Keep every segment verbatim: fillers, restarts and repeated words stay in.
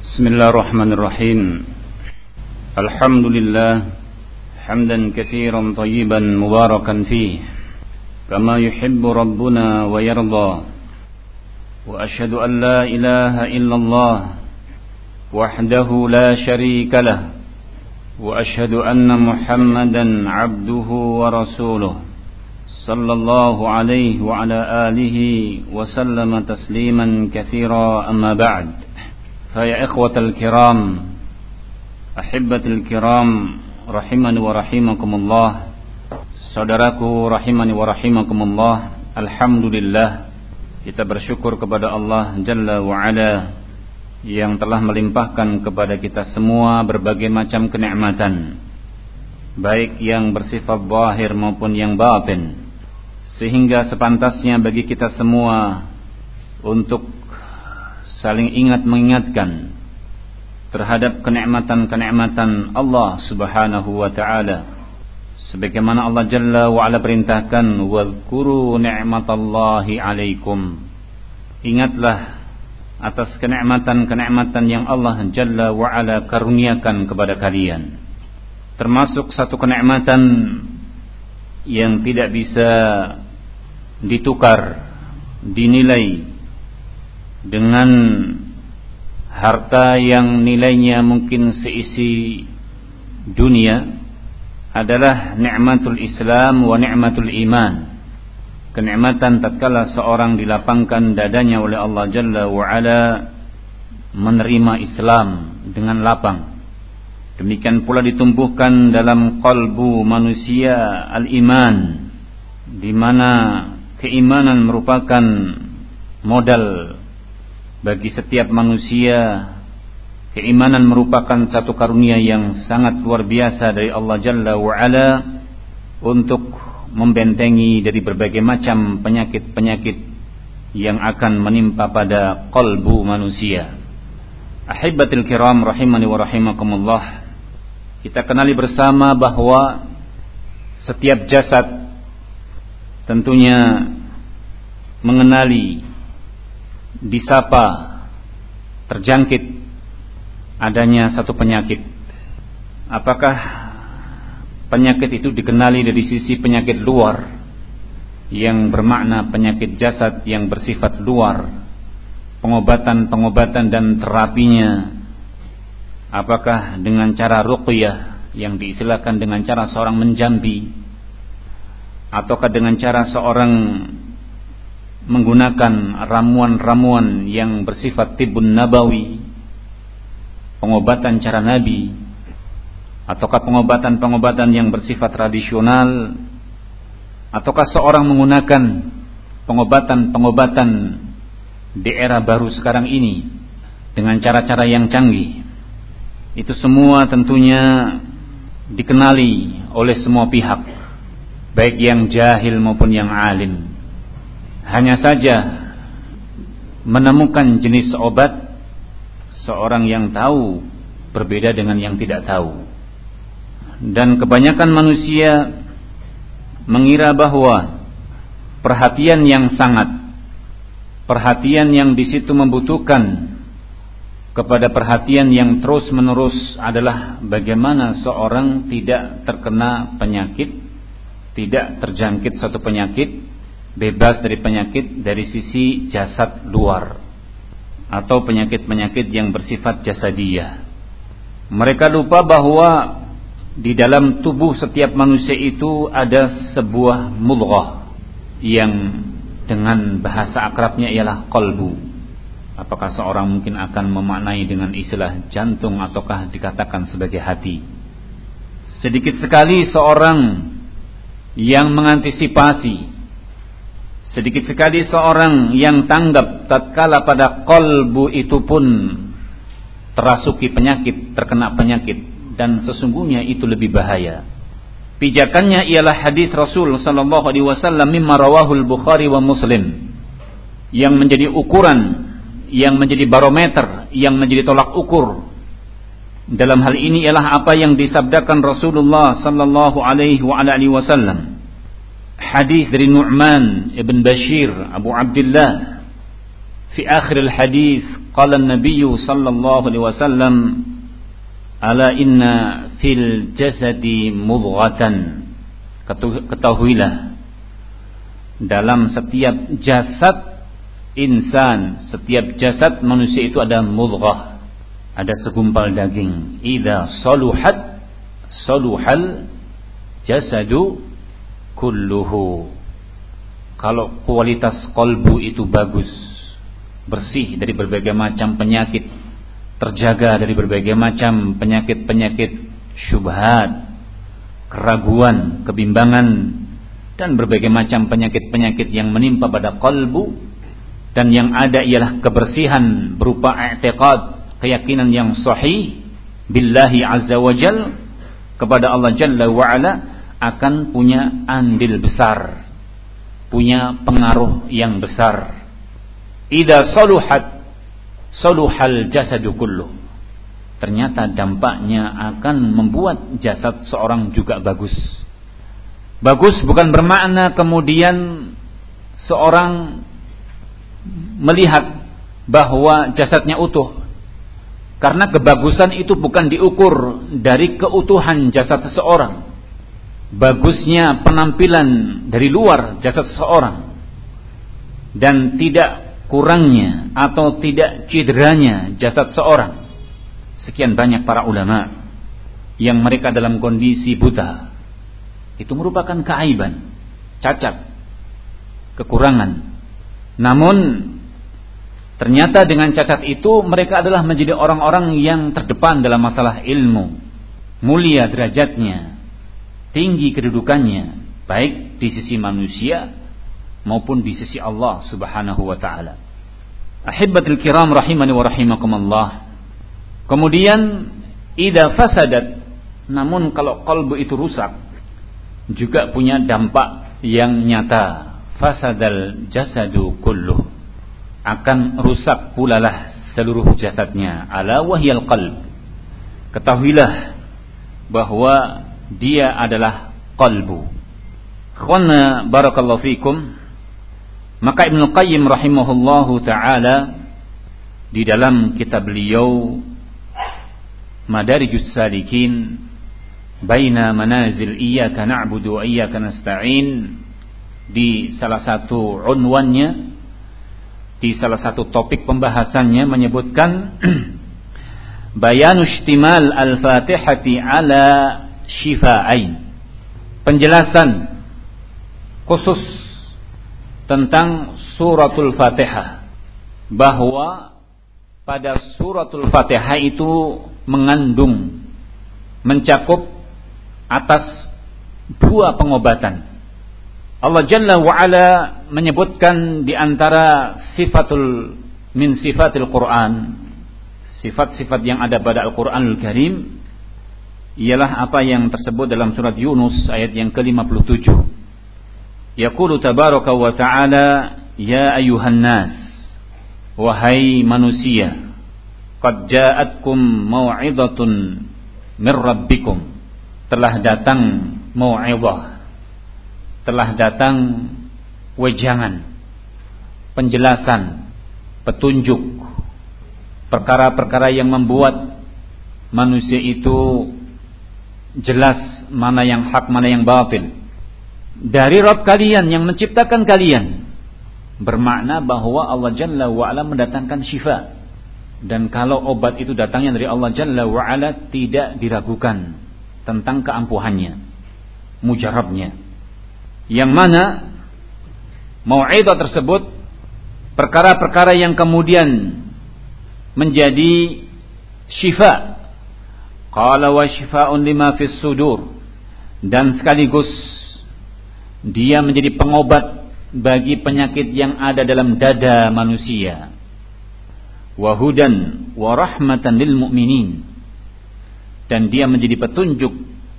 Bismillahirrahmanirrahim. Alhamdulillah hamdan katsiran thayyiban mubarakan fih kama yuhibbu rabbuna wa yarda. Wa asyhadu an la ilaha illallah wahdahu la syarika lah. Wa asyhadu anna Muhammadan abduhu wa rasuluh. Sallallahu alaihi wa ala alihi wa sallama tasliman katsira, amma ba'd. Faya ikhwatal kiram, ahibbatul kiram, rahimani wa rahimakumullah. Saudaraku rahimani wa rahimakumullah. Alhamdulillah, kita bersyukur kepada Allah Jalla wa Ala yang telah melimpahkan kepada kita semua berbagai macam kenikmatan, baik yang bersifat zahir maupun yang batin, sehingga sepantasnya bagi kita semua untuk saling ingat mengingatkan terhadap kenikmatan-kenikmatan Allah Subhanahu wa taala, sebagaimana Allah Jalla wa Ala perintahkan, wadhkuru ni'matallahi 'alaikum. Ingatlah atas kenikmatan-kenikmatan yang Allah Jalla wa Ala karuniakan kepada kalian. Termasuk satu kenikmatan yang tidak bisa ditukar, dinilai dengan harta yang nilainya mungkin seisi dunia, adalah nikmatul Islam wa nikmatul iman. Kenikmatan tatkala seorang dilapangkan dadanya oleh Allah Jalla wa Ala menerima Islam dengan lapang. Demikian pula ditumbuhkan dalam qalbu manusia al-iman, di mana keimanan merupakan modal bagi setiap manusia. Keimanan merupakan satu karunia yang sangat luar biasa dari Allah Jalla wa Ala untuk membentengi dari berbagai macam penyakit-penyakit yang akan menimpa pada qalbu manusia. Ahibbatil kiram rahimani wa rahimakumullah. Kita kenali bersama bahwa setiap jasad tentunya mengenali, disapa, terjangkit adanya satu penyakit. Apakah penyakit itu dikenali dari sisi penyakit luar, yang bermakna penyakit jasad yang bersifat luar, pengobatan-pengobatan dan terapinya? Apakah dengan cara ruqyah yang diistilahkan dengan cara seorang menjambi, ataukah dengan cara seorang menggunakan ramuan-ramuan yang bersifat tibbun nabawi, pengobatan cara Nabi, ataukah pengobatan-pengobatan yang bersifat tradisional, ataukah seorang menggunakan pengobatan-pengobatan di era baru sekarang ini dengan cara-cara yang canggih? Itu semua tentunya dikenali oleh semua pihak, baik yang jahil maupun yang alim. Hanya saja menemukan jenis obat seorang yang tahu berbeda dengan yang tidak tahu. Dan kebanyakan manusia mengira bahwa perhatian yang sangat, perhatian yang di situ membutuhkan kepada perhatian yang terus menerus adalah bagaimana seorang tidak terkena penyakit, tidak terjangkit suatu penyakit, bebas dari penyakit dari sisi jasad luar atau penyakit-penyakit yang bersifat jasadiyah. Mereka lupa bahwa di dalam tubuh setiap manusia itu ada sebuah mudghah yang dengan bahasa akrabnya ialah qalbu. Apakah seorang mungkin akan memaknai dengan istilah jantung ataukah dikatakan sebagai hati? Sedikit sekali seorang yang mengantisipasi, sedikit sekali seorang yang tanggap tatkala pada qalbu itu pun terasuki penyakit, terkena penyakit, dan sesungguhnya itu lebih bahaya. Pijakannya ialah hadis Rasul sallallahu alaihi wasallam mimma rawahul Bukhari wa Muslim, yang menjadi ukuran, yang menjadi barometer, yang menjadi tolak ukur dalam hal ini ialah apa yang disabdakan Rasulullah sallallahu alaihi wasallam. Hadis dari Nu'man ibn Bashir Abu Abdullah, fi akhir al-hadis qala an-nabiy sallallahu alaihi wasallam ala inna fil jasadi mudghatan, ketahuilah dalam setiap jasad insan, setiap jasad manusia itu ada mudghah, ada segumpal daging. Idza saluhat saluhal jasadu kulluhu. Kalau kualitas kolbu itu bagus, bersih dari berbagai macam penyakit, terjaga dari berbagai macam penyakit-penyakit syubhat, keraguan, kebimbangan, dan berbagai macam penyakit-penyakit yang menimpa pada kolbu, dan yang ada ialah kebersihan berupa i'tiqad, keyakinan yang sahih billahi azza wa jal, kepada Allah Jalla wa Ala, akan punya andil besar, punya pengaruh yang besar. Idza saluhat saluhal jasadu kulluh. Ternyata dampaknya akan membuat jasad seorang juga bagus. Bagus bukan bermakna kemudian seorang melihat bahwa jasadnya utuh, karena kebagusan itu bukan diukur dari keutuhan jasad seseorang. Bagusnya penampilan dari luar jasad seseorang, dan tidak kurangnya atau tidak cederanya jasad seorang. Sekian banyak para ulama yang mereka dalam kondisi buta, itu merupakan keaiban, cacat, kekurangan. Namun ternyata dengan cacat itu mereka adalah menjadi orang-orang yang terdepan dalam masalah ilmu, mulia derajatnya, tinggi kedudukannya, baik di sisi manusia maupun di sisi Allah Subhanahu wa taala. Ahibbatul kiram rahimani wa rahimakumullah. Kemudian idza fasadat, namun kalau qalbu itu rusak, juga punya dampak yang nyata. Fasadal jasadu kulluh, akan rusak pulalah seluruh jasadnya. Ala wahyal qalb, ketahuilah bahwa dia adalah qalbu. Khana barakallahu fikum. Maka Ibnu Qayyim rahimahullahu taala di dalam kitab beliau Madarijus Salikin Baina Manazil Iyyaka Na'budu wa Iyyaka Nasta'in, di salah satu unwannya, di salah satu topik pembahasannya menyebutkan bayanu istimal al-Fatihati ala syifa'ain, penjelasan khusus tentang suratul Fatihah, bahwa pada suratul Fatihah itu mengandung, mencakup atas dua pengobatan. Allah Jalla wa Ala menyebutkan di antara sifatul min sifatil Quran, sifat-sifat yang ada pada Al-Qur'anul Karim, ialah apa yang tersebut dalam surat Yunus ayat yang ke lima puluh tujuh. Yaqulu tabaraka wa ta'ala, ya ayuhan nas, wahai manusia, qad ja'atkum mau'izatun mir rabbikum, telah datang mau'izah, telah datang wejangan, penjelasan, petunjuk, perkara-perkara yang membuat manusia itu jelas mana yang hak, mana yang batil, dari Rabb kalian yang menciptakan kalian. Bermakna bahwa Allah Jalla wa'ala mendatangkan syifa, dan kalau obat itu datangnya dari Allah Jalla wa'ala, tidak diragukan tentang keampuhannya, mujarabnya, yang mana mau'izah tersebut perkara-perkara yang kemudian menjadi syifa. Qala wa syifa'un lima fis sudur, dan sekaligus dia menjadi pengobat bagi penyakit yang ada dalam dada manusia. Wa hudan wa rahmatan lil mu'minin, dan dia menjadi petunjuk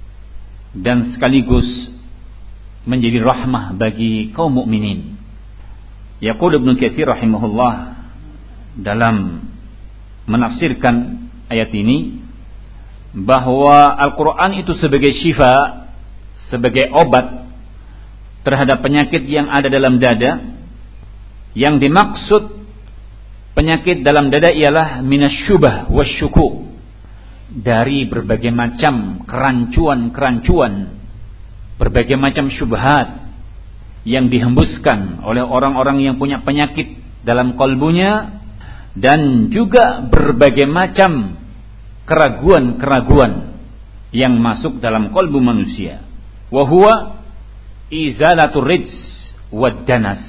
dan sekaligus menjadi rahmah bagi kaum mukminin. Yaqul Ibnu Katsir rahimahullah dalam menafsirkan ayat ini, bahwa Al-Quran itu sebagai syifa, sebagai obat terhadap penyakit yang ada dalam dada. Yang dimaksud penyakit dalam dada ialah minasyubah wasyukuk, dari berbagai macam kerancuan-kerancuan, berbagai macam syubhat yang dihembuskan oleh orang-orang yang punya penyakit dalam kalbunya, dan juga berbagai macam keraguan-keraguan yang masuk dalam kalbu manusia. Wa huwa izalatur rijs wad danas,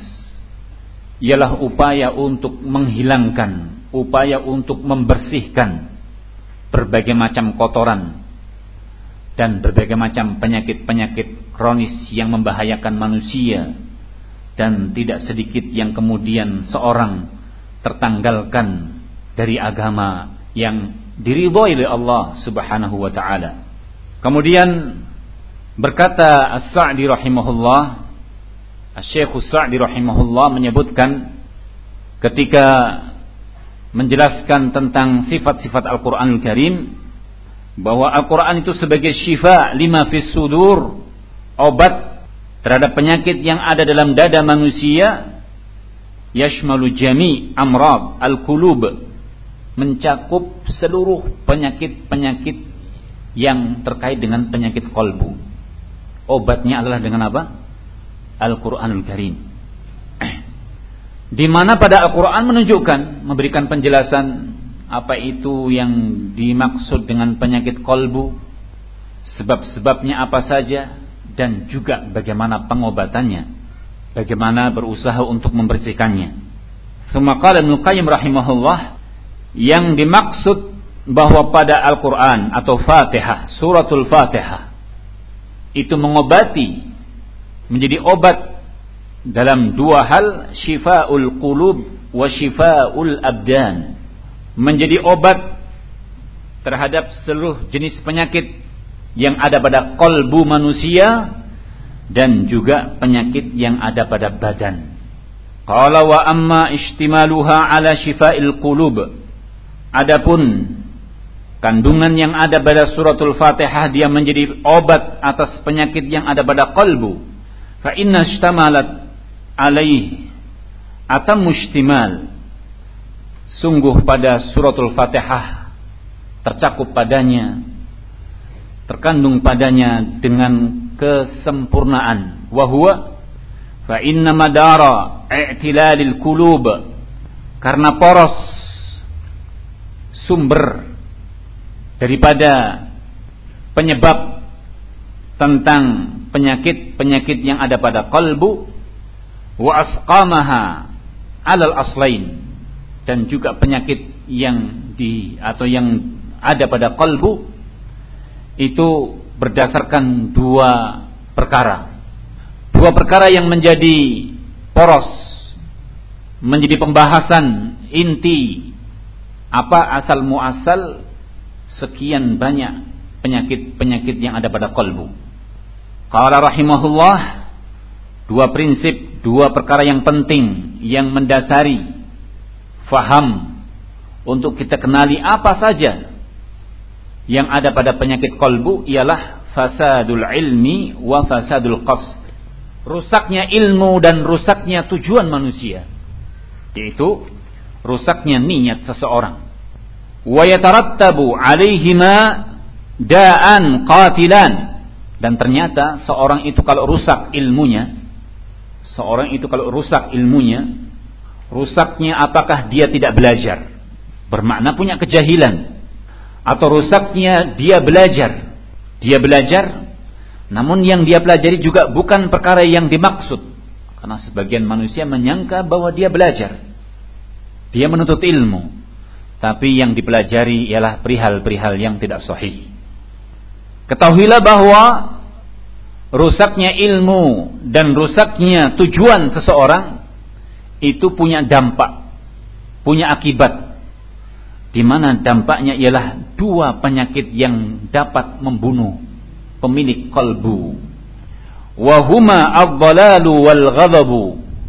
ialah upaya untuk menghilangkan, upaya untuk membersihkan berbagai macam kotoran dan berbagai macam penyakit-penyakit kronis yang membahayakan manusia, dan tidak sedikit yang kemudian seorang tertanggalkan dari agama yang diridhoi oleh Allah Subhanahu wa taala. Kemudian berkata As-Sa'di rahimahullah, Asy-Syaikh As-Sa'di rahimahullah menyebutkan ketika menjelaskan tentang sifat-sifat Al-Qur'anul Karim, bahwa Al-Qur'an itu sebagai syifa lima fis sudur, obat terhadap penyakit yang ada dalam dada manusia, yashmalu jami' amrad al-qulub, mencakup seluruh penyakit-penyakit yang terkait dengan penyakit qalbu. Obatnya adalah dengan apa? Al-Qur'anul Karim. Di mana pada Al-Quran menunjukkan, memberikan penjelasan apa itu yang dimaksud dengan penyakit qalbu, sebab-sebabnya apa saja, dan juga bagaimana pengobatannya, bagaimana berusaha untuk membersihkannya. Tsumma qala Ibnu Qayyim rahimahullah, yang dimaksud bahwa pada Al-Quran atau Fatihah, suratul Fatihah itu mengobati, menjadi obat dalam dua hal, syifaul qulub wa syifaul abdan, menjadi obat terhadap seluruh jenis penyakit yang ada pada qalbu manusia, dan juga penyakit yang ada pada badan. Qala wa amma ishtimaluha ala syifail qulub, adapun kandungan yang ada pada suratul Fatihah dia menjadi obat atas penyakit yang ada pada qalbu, fa inna ishtamalat alaih atam mushtimal, sungguh pada suratul Fatihah tercakup padanya, terkandung padanya dengan kesempurnaan. Wa huwa fa inna madara i'tilalil qulub, karena poros sumber daripada penyebab tentang penyakit-penyakit yang ada pada qalbu, wa asqamaha alal aslain, dan juga penyakit yang di atau yang ada pada qalbu itu berdasarkan dua perkara. Dua perkara yang menjadi poros, menjadi pembahasan inti apa asal muasal sekian banyak penyakit-penyakit yang ada pada qalbu. Qala rahimahullah, dua prinsip, dua perkara yang penting yang mendasari faham untuk kita kenali apa saja yang ada pada penyakit qalbu ialah fasadul ilmi wa fasadul qasd, rusaknya ilmu dan rusaknya tujuan manusia, yaitu rusaknya niat seseorang. Wa yatarattabu alaihima da'an qatilan, dan ternyata seorang itu kalau rusak ilmunya, seorang itu kalau rusak ilmunya, rusaknya apakah dia tidak belajar, bermakna punya kejahilan, atau rusaknya dia belajar, dia belajar namun yang dia pelajari juga bukan perkara yang dimaksud, karena sebagian manusia menyangka bahwa dia belajar, dia menuntut ilmu, tapi yang dipelajari ialah perihal-perihal yang tidak sahih. Ketahuilah bahwa rusaknya ilmu dan rusaknya tujuan seseorang itu punya dampak, punya akibat, di mana dampaknya ialah dua penyakit yang dapat membunuh pemilik qalbu. Wa huma ad-dhalalu wal ghadabu.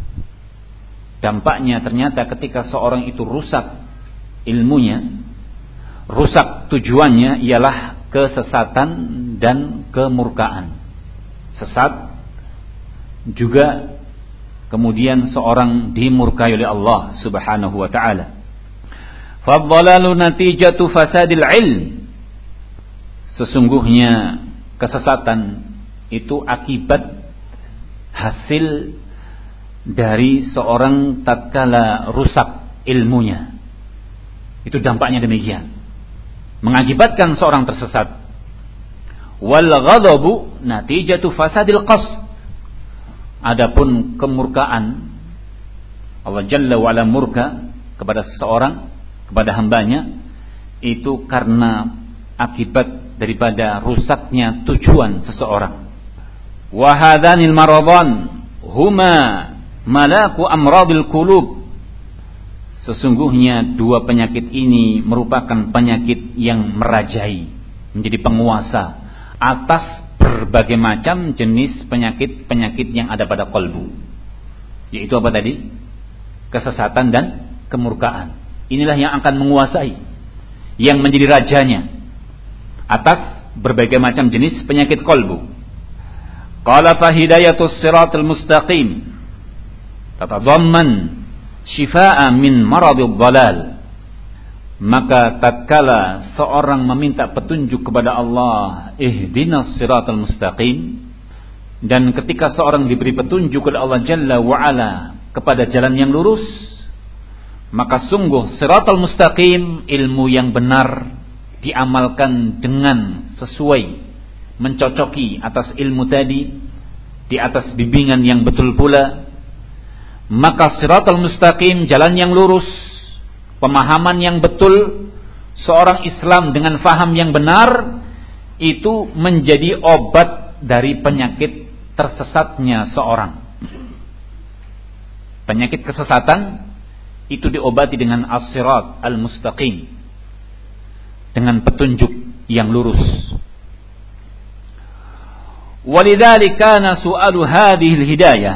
Dampaknya ternyata ketika seorang itu rusak ilmunya, rusak tujuannya ialah kesesatan dan kemurkaan. Sesat juga kemudian seorang dimurkai oleh Allah Subhanahu wa taala. Fadhalalu natijatu fasadil ilm. Sesungguhnya kesesatan itu akibat hasil dari seorang tatkala rusak ilmunya. Itu dampaknya demikian, mengakibatkan seorang tersesat. Wal ghadabu natijatu fasadil qasd. Adapun kemurkaan, Allah Jalla wa ala murka kepada seseorang, kepada hambanya, itu karena akibat daripada rusaknya tujuan seseorang. Wa hadanil maradan huma malaku amradil qulub. Sesungguhnya dua penyakit ini merupakan penyakit yang merajai, menjadi penguasa atas berbagai macam jenis penyakit-penyakit yang ada pada kalbu. Yaitu apa tadi? Kesesatan dan kemurkaan. Inilah yang akan menguasai, yang menjadi rajanya atas berbagai macam jenis penyakit kalbu. Qala fa hidayatus siratal mustaqim tatadamman shifaa min maradid dhalal. Maka tatkala seorang meminta petunjuk kepada Allah, ihdinas siratal mustaqim, dan ketika seorang diberi petunjuk oleh Allah Jalla wa ala kepada jalan yang lurus, maka sungguh siratal mustaqim, ilmu yang benar diamalkan dengan sesuai, mencocoki atas ilmu tadi, di atas bimbingan yang betul pula. Maka siratal mustaqim, jalan yang lurus, pemahaman yang betul, seorang Islam dengan faham yang benar, itu menjadi obat dari penyakit tersesatnya seorang. Penyakit kesesatan itu diobati dengan as-sirat al-mustaqim, dengan petunjuk yang lurus. Walidzalika kana su'alu hadhihi al-hidayah.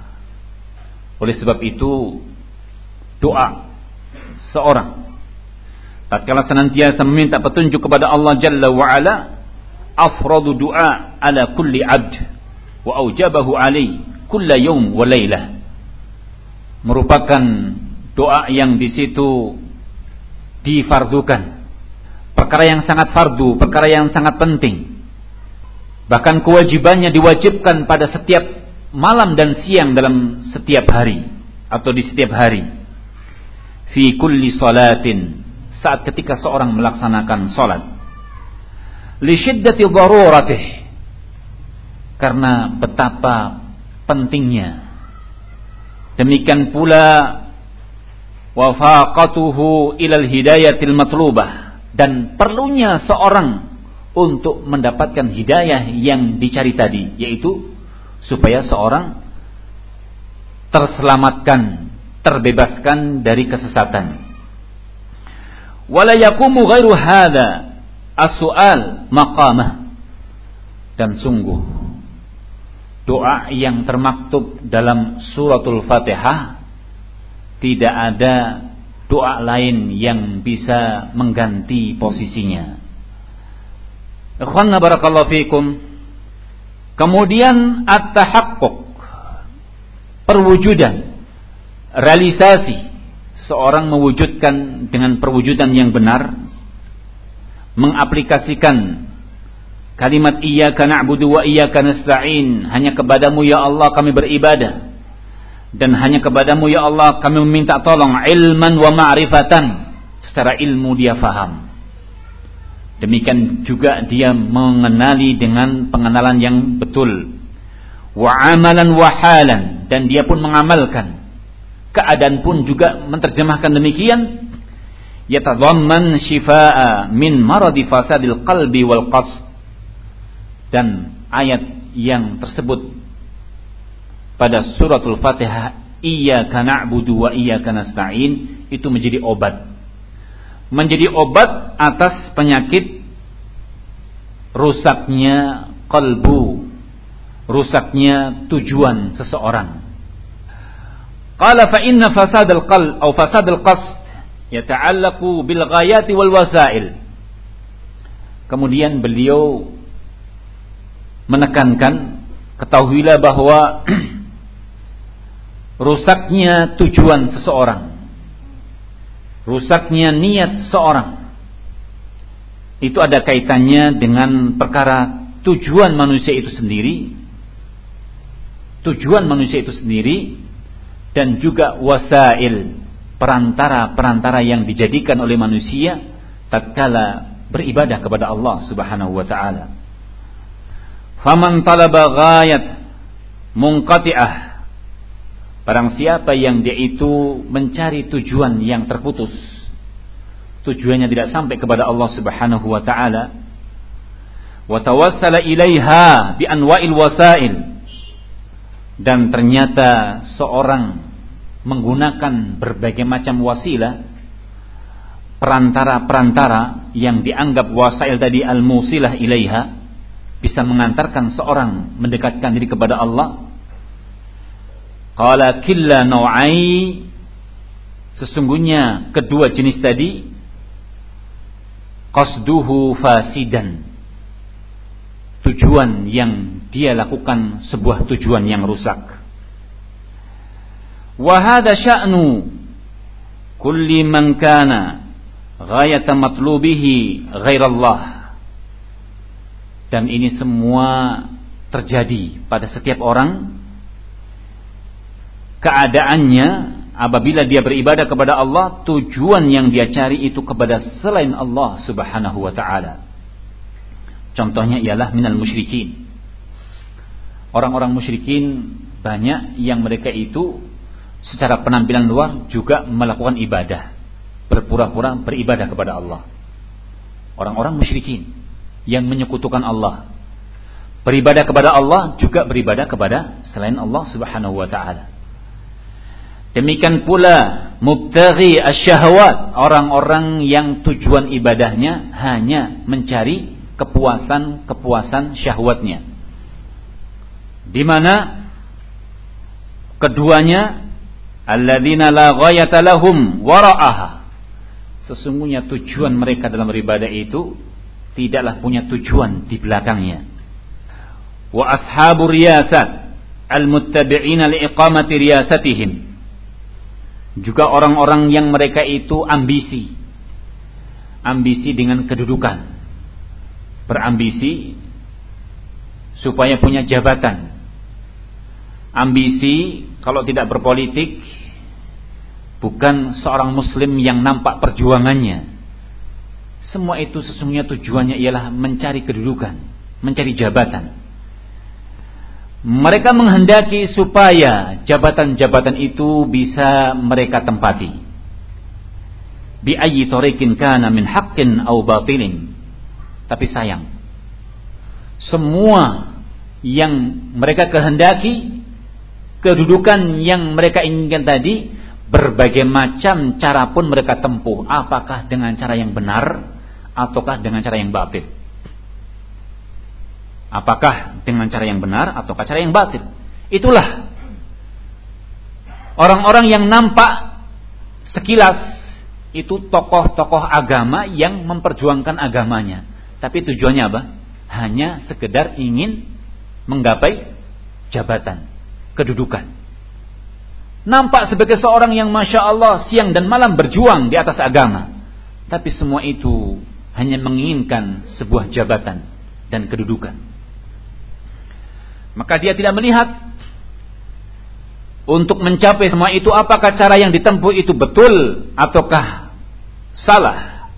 Oleh sebab itu doa seorang tatkala senantiasa meminta petunjuk kepada Allah Jalla wa ala, afradu du'a ala kulli abd wa aujabahu alaihi kulla yawm wa laylah, merupakan doa yang di situ difardukan, perkara yang sangat fardu, perkara yang sangat penting, bahkan kewajibannya diwajibkan pada setiap malam dan siang dalam setiap hari atau di setiap hari. Fi kulli salatin, saat ketika seorang melaksanakan salat. Li syiddati daruratih, karena betapa pentingnya. Demikian pula wafaqatuhu ilal hidayatil matlubah, dan perlunya seorang untuk mendapatkan hidayah yang dicari tadi, yaitu supaya seorang terselamatkan, terbebaskan dari kesesatan. Wala yaqumu ghairu hadza as-su'al maqamah, dan sungguh doa yang termaktub dalam suratul Fatihah tidak ada doa lain yang bisa mengganti posisinya. Ikhwanna barakallahu fikum. Kemudian at-tahaqquq, perwujudan, realisasi, seorang mewujudkan dengan perwujudan yang benar, mengaplikasikan kalimat iyyaka na'budu wa iyyaka nasta'in, hanya kepadamu ya Allah kami beribadah, dan hanya kepadamu ya Allah kami meminta tolong, ilman wa ma'rifatan, secara ilmu dia faham. Demikian juga dia mengenali dengan pengenalan yang betul. Wa amalan wa halan, dan dia pun mengamalkan. Keadaan pun juga menerjemahkan demikian. Yatadhamman shifaa min maradi fasadil qalbi wal qasd. Dan ayat yang tersebut pada suratul Fatihah, iyyaka na'budu wa iyyaka nasta'in, itu menjadi obat. Menjadi obat atas penyakit rusaknya qalbu, rusaknya tujuan seseorang. Qala fa inna fasadal qalb atau fasadal qasd yata'allaqu bil ghayati wal wasail. Kemudian beliau menekankan, ketahuilah bahwa rusaknya tujuan seseorang rusaknya niat seorang itu ada kaitannya dengan perkara tujuan manusia itu sendiri, tujuan manusia itu sendiri, dan juga wasail, perantara-perantara yang dijadikan oleh manusia tatkala beribadah kepada Allah Subhanahu wa taala. Faman talaba ghayat munqati'ah, barang siapa yang dia itu mencari tujuan yang terputus, tujuannya tidak sampai kepada Allah Subhanahu wa taala, wa tawassala ilaiha bi anwa'il wasail, dan ternyata seorang menggunakan berbagai macam wasilah, perantara-perantara yang dianggap wasail tadi al-musilah ilaiha, bisa mengantarkan seorang mendekatkan diri kepada Allah. Qala killa naw'ai, sesungguhnya kedua jenis tadi qasduhu fasidan, tujuan yang dia lakukan sebuah tujuan yang rusak. Wa hadha sya'nu kulli man kana ghayata matlubihi ghairallah, dan ini semua terjadi pada setiap orang. Keadaannya apabila dia beribadah kepada Allah, tujuan yang dia cari itu kepada selain Allah Subhanahu wa ta'ala. Contohnya ialah minal musyrikin. Orang-orang musyrikin banyak yang mereka itu secara penampilan luar juga melakukan ibadah, berpura-pura beribadah kepada Allah. Orang-orang musyrikin yang menyekutukan Allah, beribadah kepada Allah juga beribadah kepada selain Allah Subhanahu wa ta'ala. Demikian pula mubtaghi asyahawat, orang-orang yang tujuan ibadahnya hanya mencari kepuasan-kepuasan syahwatnya, di mana keduanya alladzina la ghayata lahum wara'aha, sesungguhnya tujuan mereka dalam beribadah itu tidaklah punya tujuan di belakangnya. Wa ashabu riyasat al-muttabi'ina liiqamati riyasatihim, juga orang-orang yang mereka itu ambisi, ambisi dengan kedudukan, berambisi supaya punya jabatan, ambisi kalau tidak berpolitik bukan seorang muslim yang nampak perjuangannya. Semua itu sesungguhnya tujuannya ialah mencari kedudukan, mencari jabatan. Mereka menghendaki supaya jabatan-jabatan itu bisa mereka tempati. Bi ayyi tariqin kana min haqqin aw batilin. Tapi sayang, semua yang mereka kehendaki, kedudukan yang mereka inginkan tadi, berbagai macam cara pun mereka tempuh, apakah dengan cara yang benar ataukah dengan cara yang batil. Apakah dengan cara yang benar ataukah cara yang batil. Itulah orang-orang yang nampak sekilas itu tokoh-tokoh agama yang memperjuangkan agamanya, tapi tujuannya apa? Hanya sekedar ingin menggapai jabatan, kedudukan. Nampak sebagai seorang yang Masya Allah siang dan malam berjuang di atas agama, tapi semua itu hanya menginginkan sebuah jabatan dan kedudukan. Maka dia tidak melihat untuk mencapai semua itu apakah cara yang ditempuh itu betul ataukah salah,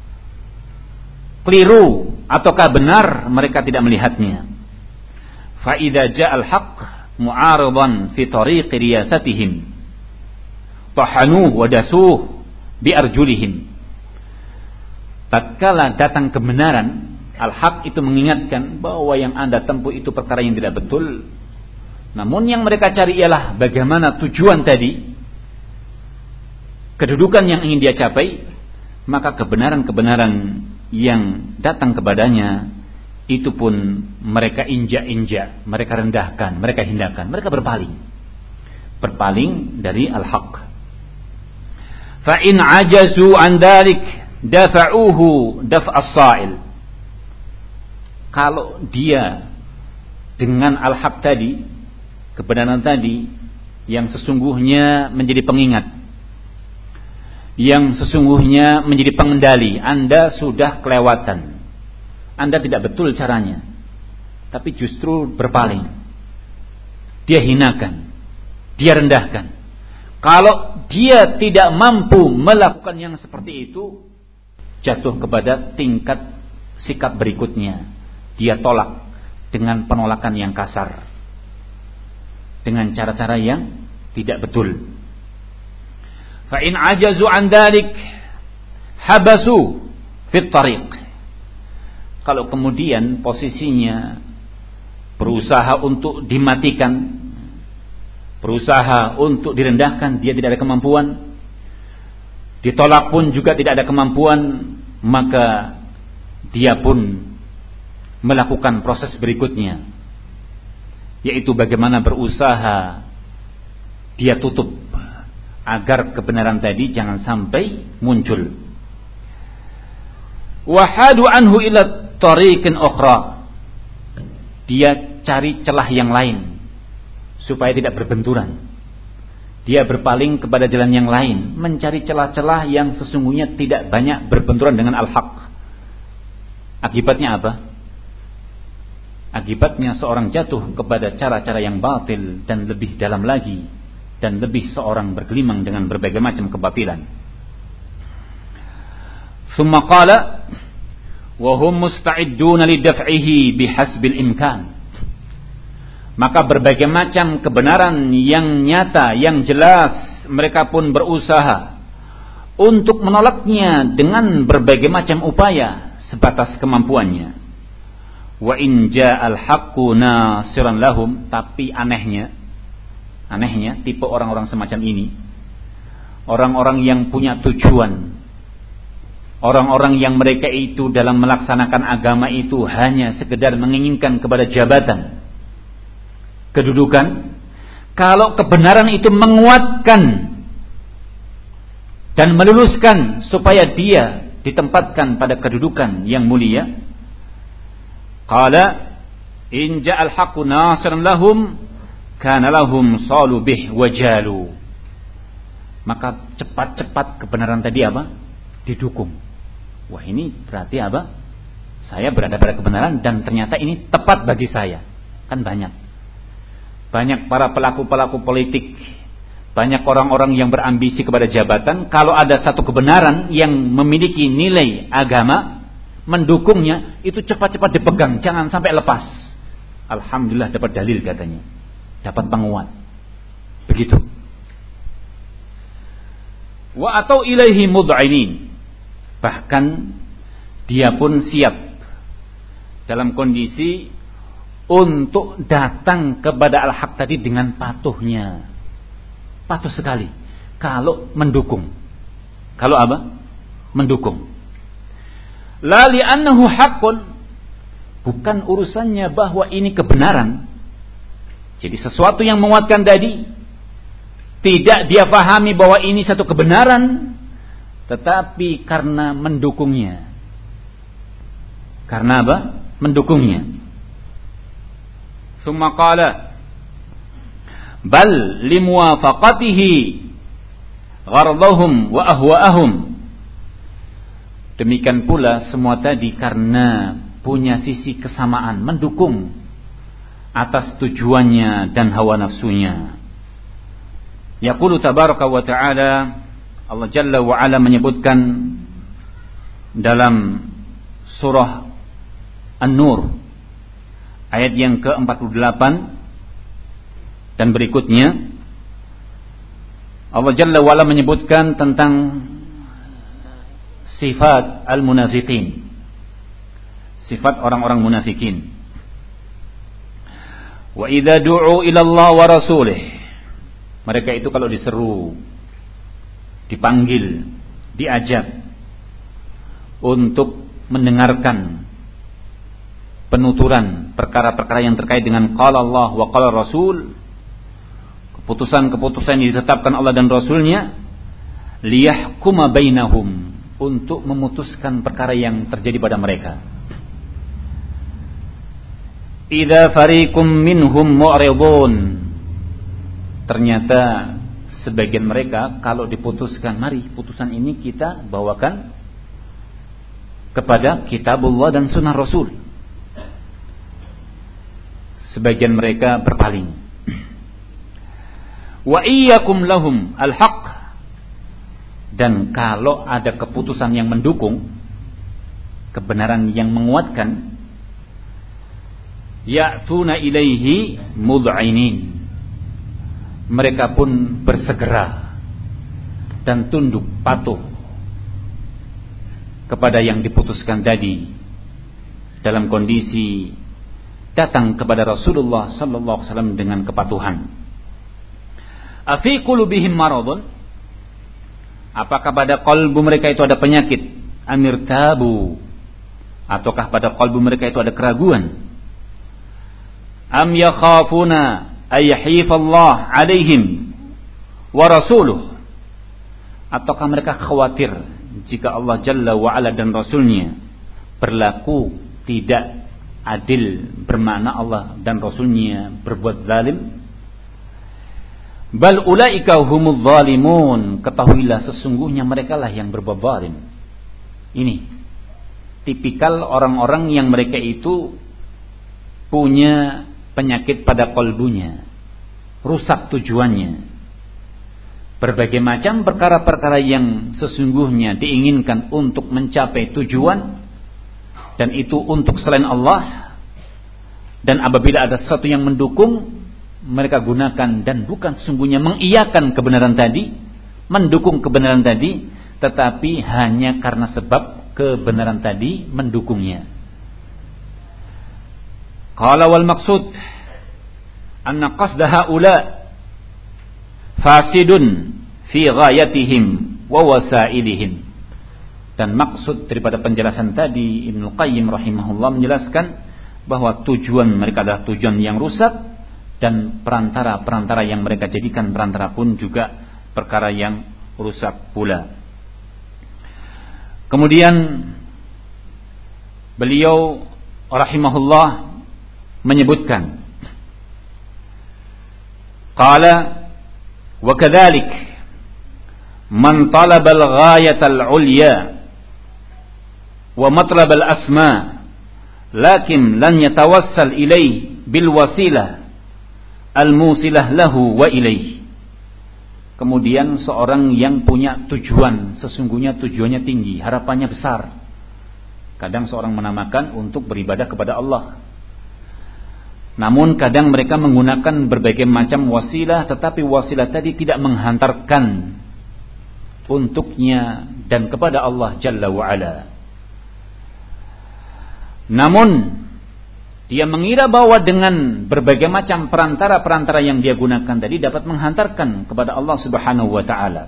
keliru ataukah benar. Mereka tidak melihatnya. Fa idza ja'al haqq mu'aridan fi tariqi riyasatihim tahanuhu wa dasuh bi arjulihim. Tatkala datang kebenaran, al-haq itu mengingatkan bahwa yang Anda tempuh itu perkara yang tidak betul, namun yang mereka cari ialah bagaimana tujuan tadi, kedudukan yang ingin dia capai, maka kebenaran-kebenaran yang datang kepadanya itu pun mereka injak-injak, mereka rendahkan, mereka hindarkan, mereka berpaling berpaling dari al-haq. Fa in ajazu an dzalik dafa'uhu daf'as sa'il. Kalau dia dengan al-haq tadi, kebenaran tadi yang sesungguhnya menjadi pengingat, yang sesungguhnya menjadi pengendali, Anda sudah kelewatan. Anda tidak betul caranya, tapi justru berpaling. Dia hinakan, dia rendahkan. Kalau dia tidak mampu melakukan yang seperti itu, jatuh kepada tingkat sikap berikutnya. Dia tolak dengan penolakan yang kasar, dengan cara-cara yang tidak betul. Fa in ajazu an dzalik habasu fit tariq. Kalau kemudian posisinya berusaha untuk dimatikan, berusaha untuk direndahkan, dia tidak ada kemampuan, ditolak pun juga tidak ada kemampuan, maka dia pun melakukan proses berikutnya, yaitu bagaimana berusaha dia tutup agar kebenaran tadi jangan sampai muncul. Wahadu anhu ila tariqin ukhra. Dia cari celah yang lain supaya tidak berbenturan. Dia berpaling kepada jalan yang lain, mencari celah-celah yang sesungguhnya tidak banyak berbenturan dengan al-haq. Akibatnya apa? Akibatnya seorang jatuh kepada cara-cara yang batil dan lebih dalam lagi, dan lebih seorang bergelimang dengan berbagai macam kebatilan. Tsumma qala wa hum musta'idduna lidaf'ihi bihasbil imkan. Maka berbagai macam kebenaran yang nyata, yang jelas, mereka pun berusaha untuk menolaknya dengan berbagai macam upaya sebatas kemampuannya. Wa in ja'al haqqu nasiran lahum, tapi anehnya, anehnya tipe orang-orang semacam ini, orang-orang yang punya tujuan, orang-orang yang mereka itu dalam melaksanakan agama itu hanya sekedar menginginkan kepada jabatan, kedudukan. Kalau kebenaran itu menguatkan dan meluluskan supaya dia ditempatkan pada kedudukan yang mulia, qala in ja'al haqqu nasiran lahum kana lahum salu bih wajalu. Maka cepat-cepat kebenaran tadi apa? Didukung. Wah, ini berarti apa? Saya berada pada kebenaran dan ternyata ini tepat bagi saya. Kan banyak Banyak para pelaku-pelaku politik, banyak orang-orang yang berambisi kepada jabatan. Kalau ada satu kebenaran yang memiliki nilai agama, mendukungnya, itu cepat-cepat dipegang, jangan sampai lepas. Alhamdulillah dapat dalil katanya, dapat penguat. Begitu. Wa atau ilaihi mud'inin. Bahkan dia pun siap dalam kondisi untuk datang kepada al-haq tadi dengan patuhnya, patuh sekali. Kalau mendukung, kalau apa? Mendukung. La li'annahu haqqun, bukan urusannya bahwa ini kebenaran. Jadi sesuatu yang menguatkan tadi tidak dia pahami bahwa ini satu kebenaran, tetapi karena mendukungnya. Karena apa? Mendukungnya. Tsumma qala bal limuwafaqatihi ghardahum wa ahwa'ahum. Demikian pula semua tadi karena punya sisi kesamaan, mendukung atas tujuannya dan hawa nafsunya. Yaqulu tabaraka wa ta'ala, Allah Jalla wa Ala menyebutkan dalam surah An-Nur ayat yang ke empat puluh delapan dan berikutnya, Allah Jalla wa Ala menyebutkan tentang sifat al-munafiqin, sifat orang-orang munafikin. Wa idza du'u ila Allah wa rasulih, mereka itu kalau diseru, dipanggil, diajak untuk mendengarkan penuturan perkara-perkara yang terkait dengan qala Allah wa qala Rasul, keputusan-keputusan yang ditetapkan Allah dan Rasulnya, liyahkuma bainahum, untuk memutuskan perkara yang terjadi pada mereka. Idza fariqum minhum mu'ridun, ternyata sebagian mereka kalau diputuskan, mari putusan ini kita bawakan kepada kitabullah dan sunnah Rasul, sebagian mereka berpaling. Wa iyyakum lahum al-haq, dan kalau ada keputusan yang mendukung, kebenaran yang menguatkan, ya'tuna ilaihi mud'inin, mereka pun bersegera dan tunduk patuh kepada yang diputuskan tadi, dalam kondisi datang kepada Rasulullah sallallahu alaihi wasallam dengan kepatuhan. Afi qulubihim maradun, apakah pada kalbu mereka itu ada penyakit? Amir tabu, ataukah pada kalbu mereka itu ada keraguan? Am yakhafuna ayyahifallah alaihim wa rasuluh, ataukah mereka khawatir jika Allah Jalla wa Ala dan Rasulnya berlaku tidak adil, bermakna Allah dan Rasulnya berbuat zalim? Bal ulaika humuz zalimun, ketahuilah sesungguhnya mereka lah yang berbuat zalim. Ini tipikal orang-orang yang mereka itu punya penyakit pada kalbunya, rusak tujuannya. Berbagai macam perkara-perkara yang sesungguhnya diinginkan untuk mencapai tujuan, dan itu untuk selain Allah, dan apabila ada sesuatu yang mendukung, mereka gunakan, dan bukan sesungguhnya mengiyakan kebenaran tadi, mendukung kebenaran tadi, tetapi hanya karena sebab kebenaran tadi mendukungnya. Qala wal maqsud anna qasda haula fasidun fi ghayatihim wa wasailihim. Dan maksud daripada penjelasan tadi, Ibnu Qayyim rahimahullah menjelaskan bahwa tujuan mereka adalah tujuan yang rusak, dan perantara-perantara yang mereka jadikan perantara pun juga perkara yang rusak pula. Kemudian beliau rahimahullah menyebutkan, qala wa kadzalik man talaba al-ghayata al-ulya wa matlab al-asma lakin lan yatawassal ilayhi bil wasilah al-musilah lahu wa ilaih. Kemudian seorang yang punya tujuan, sesungguhnya tujuannya tinggi, harapannya besar. Kadang seorang menamakan untuk beribadah kepada Allah, namun kadang mereka menggunakan berbagai macam wasilah, tetapi wasilah tadi tidak menghantarkan untuknya dan kepada Allah Jalla wa Ala. Namun dia mengira bahwa dengan berbagai macam perantara-perantara yang dia gunakan tadi dapat menghantarkan kepada Allah Subhanahu wa taala.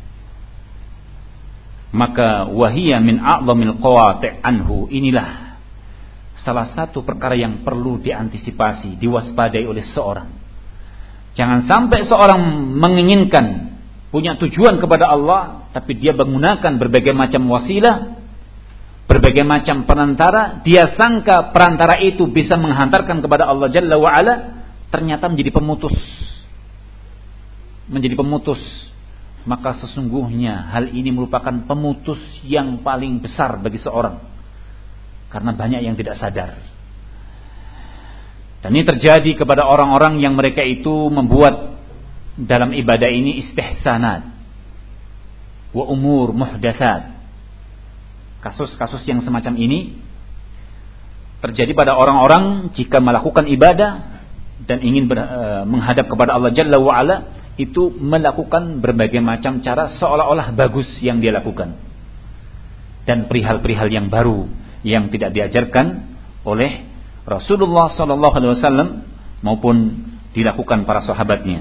Maka wahiyya min a'zamil qawati' anhu, inilah salah satu perkara yang perlu diantisipasi, diwaspadai oleh seorang. Jangan sampai seorang menginginkan punya tujuan kepada Allah, tapi dia menggunakan berbagai macam wasilah, berbagai macam perantara, dia sangka perantara itu bisa menghantarkan kepada Allah Jalla wa Ala, ternyata menjadi pemutus. Menjadi pemutus. Maka sesungguhnya hal ini merupakan pemutus yang paling besar bagi seorang, karena banyak yang tidak sadar. Dan ini terjadi kepada orang-orang yang mereka itu membuat dalam ibadah ini istihsanat wa umur muhdatsat. Kasus-kasus yang semacam ini terjadi pada orang-orang jika melakukan ibadah dan ingin ber, e, menghadap kepada Allah Jalla wa Ala, itu melakukan berbagai macam cara seolah-olah bagus yang dia lakukan, dan perihal-perihal yang baru yang tidak diajarkan oleh Rasulullah sallallahu alaihi wasallam maupun dilakukan para sahabatnya.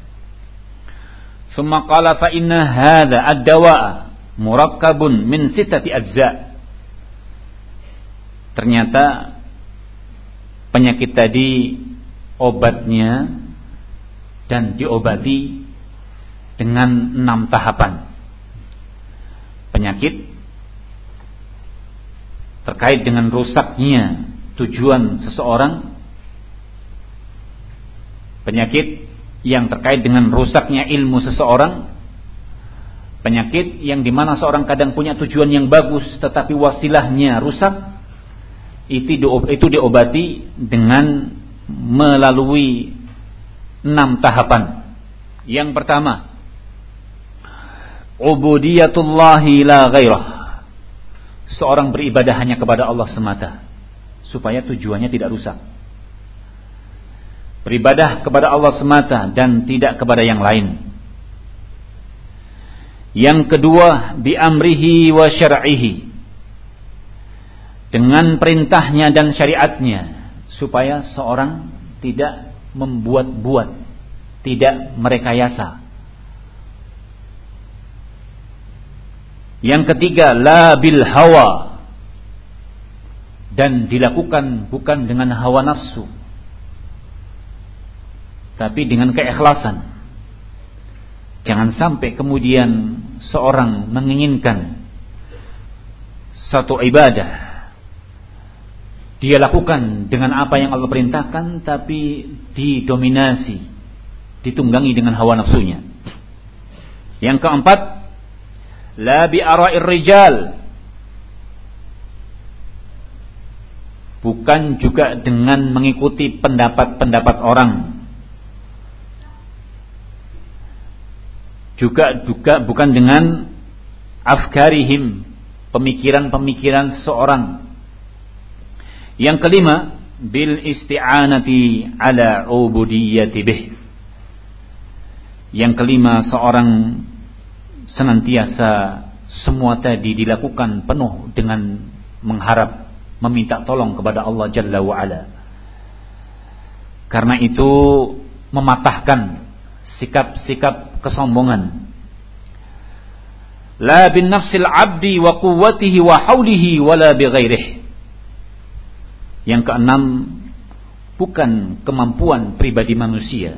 Summa qala fa inna hadza ad-dawa'a murakkabun min sittati ajza. Ternyata penyakit tadi obatnya dan diobati dengan enam tahapan. Penyakit terkait dengan rusaknya tujuan seseorang, penyakit yang terkait dengan rusaknya ilmu seseorang, penyakit yang dimana seorang kadang punya tujuan yang bagus tetapi wasilahnya rusak, itu itu diobati dengan melalui enam tahapan. Yang pertama, ubudiyatullahi la ghairah. Seorang beribadah hanya kepada Allah semata, supaya tujuannya tidak rusak. Beribadah kepada Allah semata dan tidak kepada yang lain. Yang kedua, bi amrihi wa syar'ihi. Dengan perintahnya dan syariatnya, supaya seorang tidak membuat-buat, tidak merekayasa. Yang ketiga, la bil hawa. Dan dilakukan bukan dengan hawa nafsu, tapi dengan keikhlasan. Jangan sampai kemudian seorang menginginkan satu ibadah, dia lakukan dengan apa yang Allah perintahkan, tapi didominasi, ditunggangi dengan hawa nafsunya. Yang keempat, la bi ara'ir rijal. Bukan juga dengan mengikuti pendapat-pendapat orang. Juga juga bukan dengan afkarihim, pemikiran-pemikiran seseorang. Yang kelima, bil isti'anati ala ubudiyyati bih. Yang kelima, seorang senantiasa semua tadi dilakukan penuh dengan mengharap, meminta tolong kepada Allah Jalla wa Ala. Karena itu mematahkan sikap-sikap kesombongan. La bin nafsil abdi wa quwwatihi wa haulihi wala bi ghairihi. Yang keenam, bukan kemampuan pribadi manusia,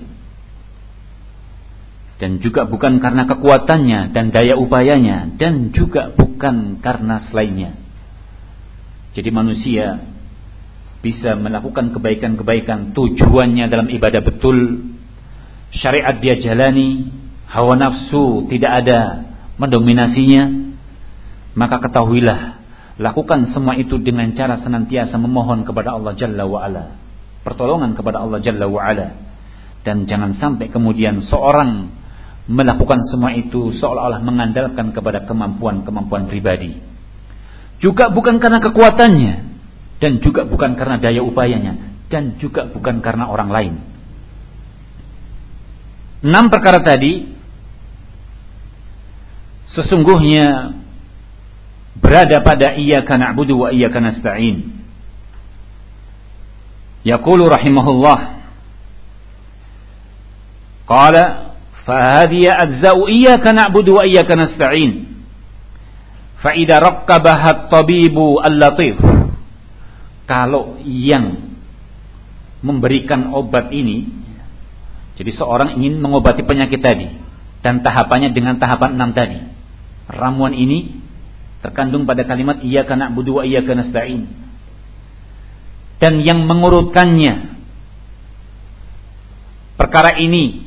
dan juga bukan karena kekuatannya dan daya upayanya, dan juga bukan karena selainnya. Jadi manusia bisa melakukan kebaikan-kebaikan, tujuannya dalam ibadah betul, syariat dia jalani, hawa nafsu tidak ada mendominasinya, maka ketahuilah, lakukan semua itu dengan cara senantiasa memohon kepada Allah Jalla wa'ala, pertolongan kepada Allah Jalla wa'ala. Dan jangan sampai kemudian seorang melakukan semua itu seolah-olah mengandalkan kepada kemampuan-kemampuan pribadi. Juga bukan karena kekuatannya, dan juga bukan karena daya upayanya, dan juga bukan karena orang lain. Enam perkara tadi sesungguhnya berada pada iyyaka na'budu wa iyyaka nasta'in. Yaqulu rahimahullah, qala fa hadhihi ajza'u iyyaka na'budu wa iyyaka nasta'in. Fa idza rakkabaha at-tabibu al-latif. Kalau yang memberikan obat ini, jadi seorang ingin mengobati penyakit tadi, dan tahapannya dengan tahapan enam tadi. Ramuan ini terkandung pada kalimat iyyaka na'budu wa iyyaka nasta'in. Dan yang mengurutkannya, perkara ini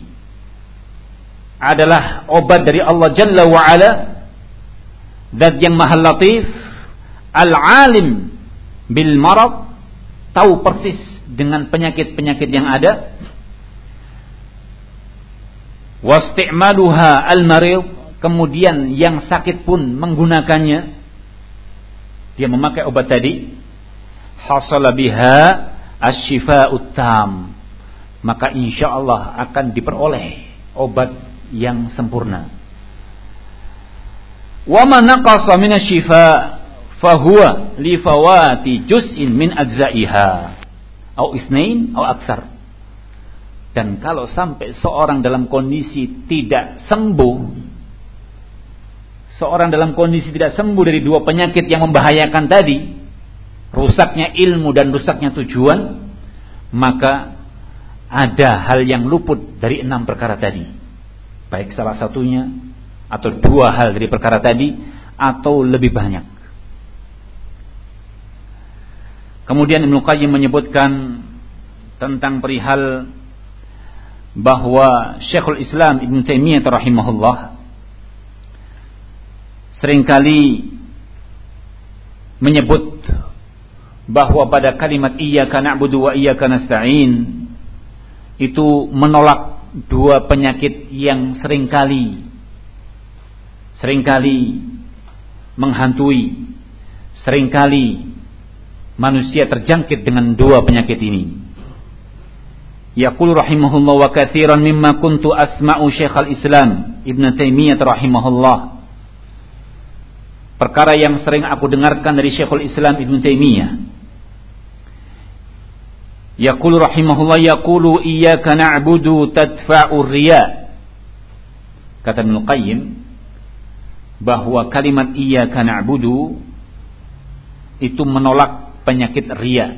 adalah obat dari Allah Jalla wa Ala, Zat yang Maha Latif, Al-Alim bil marad, tahu persis dengan penyakit-penyakit yang ada. Wasti'maluha al-marid, kemudian yang sakit pun menggunakannya, dia memakai obat tadi, hasala biha asy-syifa'ut tam, maka insyaallah akan diperoleh obat yang sempurna. Wa man naqasa min asy-syifa' fa huwa li fawati juz'in min ajza'iha au itsnain au aktsar. Dan kalau sampai seorang dalam kondisi tidak sembuh, seorang dalam kondisi tidak sembuh dari dua penyakit yang membahayakan tadi, rusaknya ilmu dan rusaknya tujuan, maka ada hal yang luput dari enam perkara tadi, baik salah satunya atau dua hal dari perkara tadi, atau lebih banyak. Kemudian Ibnu Qayyim menyebutkan tentang perihal bahwa Syekhul Islam Ibnu Taimiyah rahimahullah seringkali menyebut bahwa pada kalimat iyyaka na'budu wa iyyaka nasta'in itu menolak dua penyakit yang seringkali seringkali menghantui, seringkali manusia terjangkit dengan dua penyakit ini. Yaqulu rahimahullah wa katsiran mimma kuntu asma'u Syekhul Islam Ibnu Taimiyah rahimahullah. Perkara yang sering aku dengarkan dari Syekhul Islam Ibnu Taimiyah. Yaqulu rahimahullah yaqulu iyyaka na'budu tadfa'u riya. Kata Ibnu Qayyim bahwa kalimat iyyaka na'budu itu menolak penyakit riya.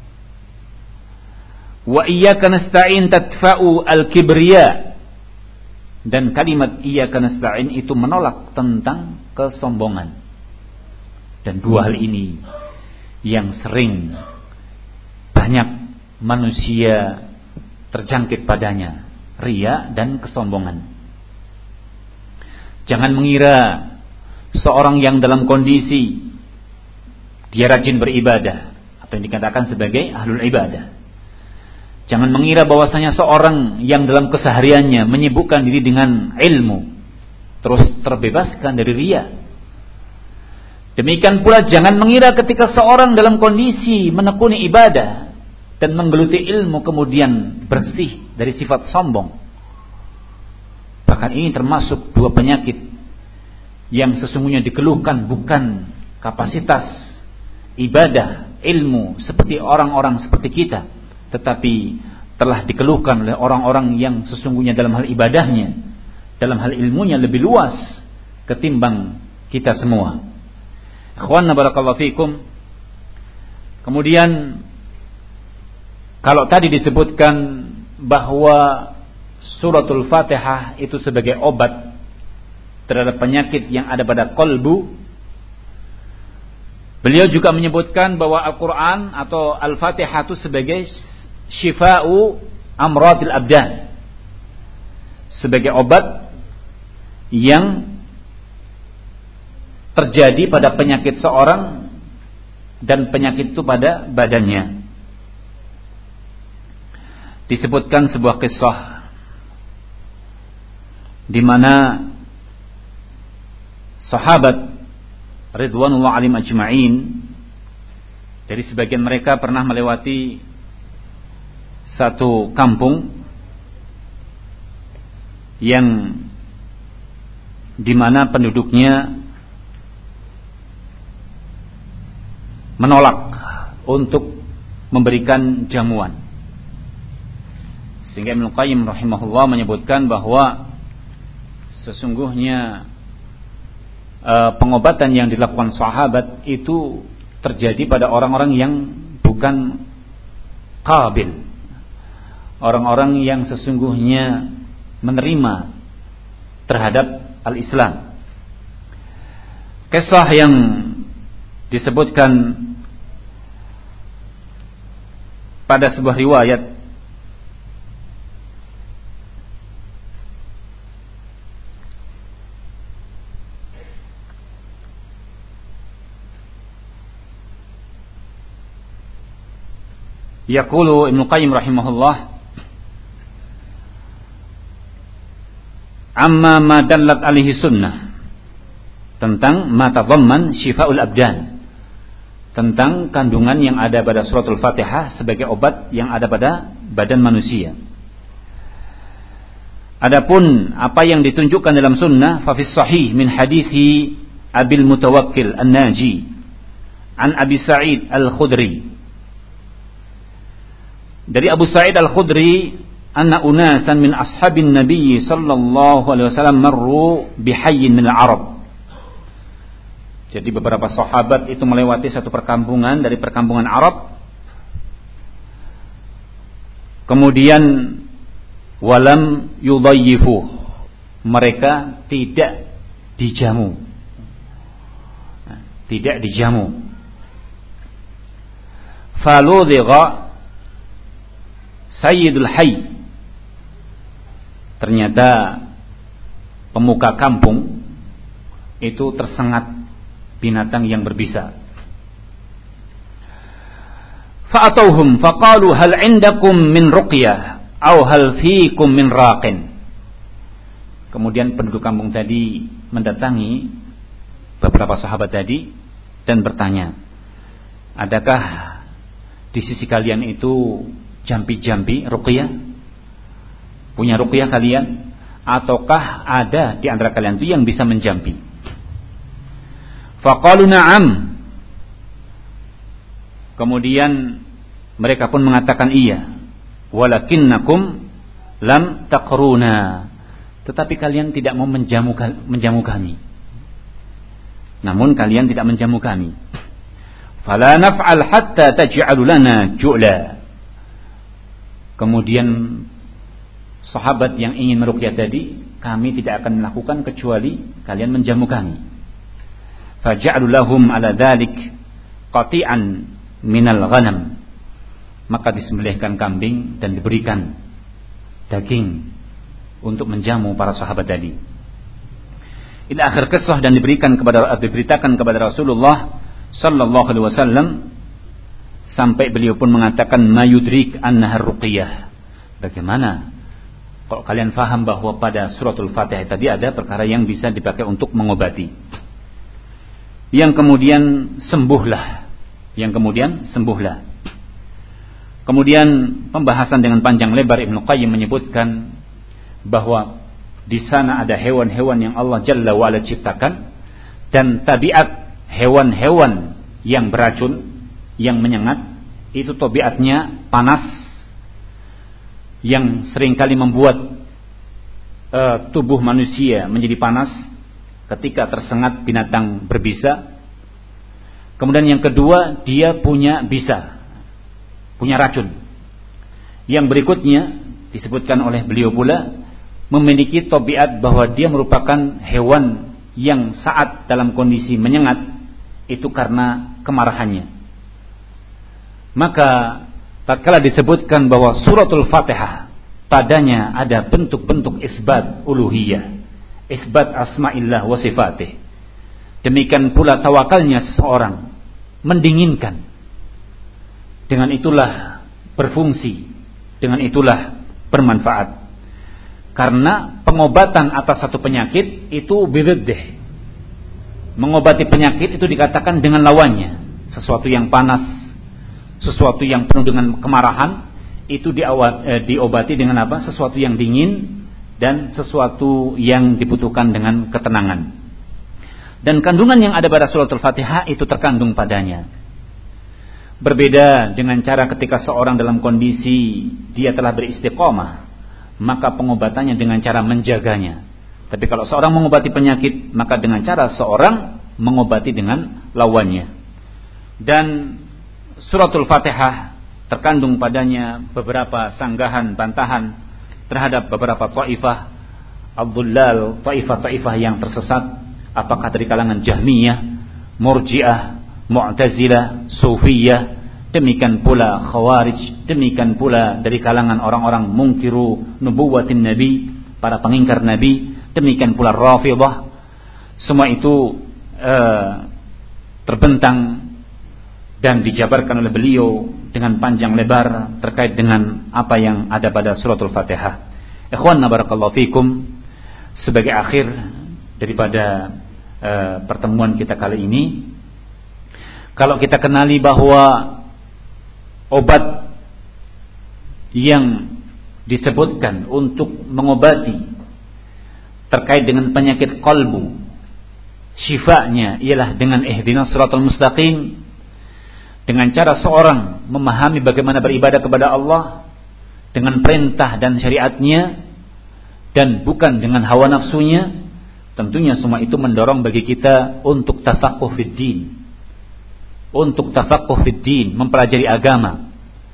Wa iyyaka nasta'in tadfa'u al-kibriya. Dan kalimat iyyaka nasta'in itu menolak tentang kesombongan. Dan dua hal ini yang sering banyak manusia terjangkit padanya, riya dan kesombongan. Jangan mengira seorang yang dalam kondisi dia rajin beribadah, apa yang dikatakan sebagai ahlul ibadah. Jangan mengira bahwasanya seorang yang dalam kesehariannya menyibukkan diri dengan ilmu terus terbebaskan dari riya. Demikian pula jangan mengira ketika seorang dalam kondisi menekuni ibadah dan menggeluti ilmu kemudian bersih dari sifat sombong. Bahkan ini termasuk dua penyakit yang sesungguhnya dikeluhkan bukan kapasitas ibadah, ilmu seperti orang-orang seperti kita, tetapi telah dikeluhkan oleh orang-orang yang sesungguhnya dalam hal ibadahnya, dalam hal ilmunya lebih luas ketimbang kita semua. Ikhwanna barakallahu fikum. Kemudian kalau tadi disebutkan bahwa suratul Fatihah itu sebagai obat terhadap penyakit yang ada pada qalbu, beliau juga menyebutkan bahwa Al-Quran atau Al-Fatihah itu sebagai syifa'u amradil abdan, sebagai obat yang terjadi pada penyakit seorang dan penyakit itu pada badannya. Disebutkan sebuah kisah di mana sahabat ridwanullah alaihim ajma'in dari sebagian mereka pernah melewati satu kampung yang di mana penduduknya menolak untuk memberikan jamuan. Sehingga Ibnu Qayyim rahimahullah menyebutkan bahwa sesungguhnya e, pengobatan yang dilakukan sahabat itu terjadi pada orang-orang yang bukan qabil, orang-orang yang sesungguhnya menerima terhadap al-Islam. Kisah yang disebutkan pada sebuah riwayat yaqulu Ibnu Qayyim rahimahullah amma ma dallat alaihi sunnah, tentang ma tadamman syifa'ul abdan, tentang kandungan yang ada pada suratul Fatihah sebagai obat yang ada pada badan manusia. Adapun apa yang ditunjukkan dalam sunnah, fa fis sahih min hadithi Abil Mutawakkil An-Naji an Abi Sa'id Al-Khudri, dari Abu Sa'id Al-Khudri, anna unasan min ashabin Nabi sallallahu alaihi wasallam marru bihayyin min al-Arab. Jadi beberapa sahabat itu melewati satu perkampungan dari perkampungan Arab. Kemudian walam yudayyifu, mereka tidak dijamu. Tidak dijamu. Faludhiqa Sayyidul Hayy, ternyata pemuka kampung itu tersengat binatang yang berbisa. Fa'atauhum faqalu hal indakum min ruqyah aw hal fiikum min raqin. Kemudian penduduk kampung tadi mendatangi beberapa sahabat tadi dan bertanya, adakah di sisi kalian itu jampi-jampi ruqyah? Punya ruqyah kalian? Ataukah ada di antara kalian itu yang bisa menjampi? Faqalu na'am. Kemudian mereka pun mengatakan iya. Walakinnakum lam taqruna. Tetapi kalian tidak mau menjamu, menjamu kami. Namun kalian tidak menjamu kami. Fala naf'al hatta taj'alu lana ju'la. Kemudian sahabat yang ingin meruqyah tadi, kami tidak akan melakukan kecuali kalian menjamu kami. Faja'alu lahum ala dhalik qati'an minal ghanam. Maka disembelihkan kambing dan diberikan daging untuk menjamu para sahabat tadi. Ila akhir kisah, dan diberikan kepada diberitakan kepada Rasulullah sallallahu alaihi wasallam sampai beliau pun mengatakan mayudrik annaha ruqyah. Bagaimana kalau kalian faham bahwa pada suratul Fatihah tadi ada perkara yang bisa dipakai untuk mengobati. Yang kemudian sembuhlah. Yang kemudian sembuhlah. Kemudian pembahasan dengan panjang lebar Ibnu Qayyim menyebutkan bahwa di sana ada hewan-hewan yang Allah Jalla wa Ala ciptakan, dan tabiat hewan-hewan yang beracun, yang menyengat, itu tabiatnya panas, yang seringkali membuat uh, tubuh manusia menjadi panas ketika tersengat binatang berbisa. Kemudian yang kedua, dia punya bisa, punya racun. Yang berikutnya disebutkan oleh beliau pula memiliki tabiat bahwa dia merupakan hewan yang saat dalam kondisi menyengat itu karena kemarahannya. Maka tatkala disebutkan bahwa suratul Fatihah padanya ada bentuk-bentuk isbat uluhiyah, isbat asma'illah wa sifatih, demikian pula tawakalnya seseorang mendinginkan. Dengan itulah berfungsi, dengan itulah bermanfaat. Karena pengobatan atas satu penyakit itu bididdih. Mengobati penyakit itu dikatakan dengan lawannya. Sesuatu yang panas, sesuatu yang penuh dengan kemarahan, itu diawat, eh, diobati dengan apa? Sesuatu yang dingin dan sesuatu yang dibutuhkan dengan ketenangan. Dan kandungan yang ada pada suratul Fatihah itu terkandung padanya. Berbeda dengan cara ketika seorang dalam kondisi dia telah beristiqomah, maka pengobatannya dengan cara menjaganya. Tapi kalau seorang mengobati penyakit, maka dengan cara seorang mengobati dengan lawannya. Dan suratul Fatihah terkandung padanya beberapa sanggahan, bantahan terhadap beberapa taifah ad-dhullal, taifah-taifah yang tersesat, apakah dari kalangan Jahmiyah, Murji'ah, Mu'tazilah, Sufiyah, demikian pula Khawarij, demikian pula dari kalangan orang-orang mungkiru nubuwatin Nabi, para pengingkar Nabi, demikian pula Rafidhah. Semua itu uh, terbentang dan dijabarkan oleh beliau dengan panjang lebar terkait dengan apa yang ada pada suratul Fatihah. Ikhwanna barakallahu fikum, sebagai akhir daripada uh, pertemuan kita kali ini, kalau kita kenali bahwa obat yang disebutkan untuk mengobati terkait dengan penyakit qalbu, syifanya ialah dengan ihdinas siratal mustaqim, dengan cara seorang memahami bagaimana beribadah kepada Allah dengan perintah dan syariatnya dan bukan dengan hawa nafsunya. Tentunya semua itu mendorong bagi kita untuk tafaqquh fid din, untuk tafaqquh fid din, mempelajari agama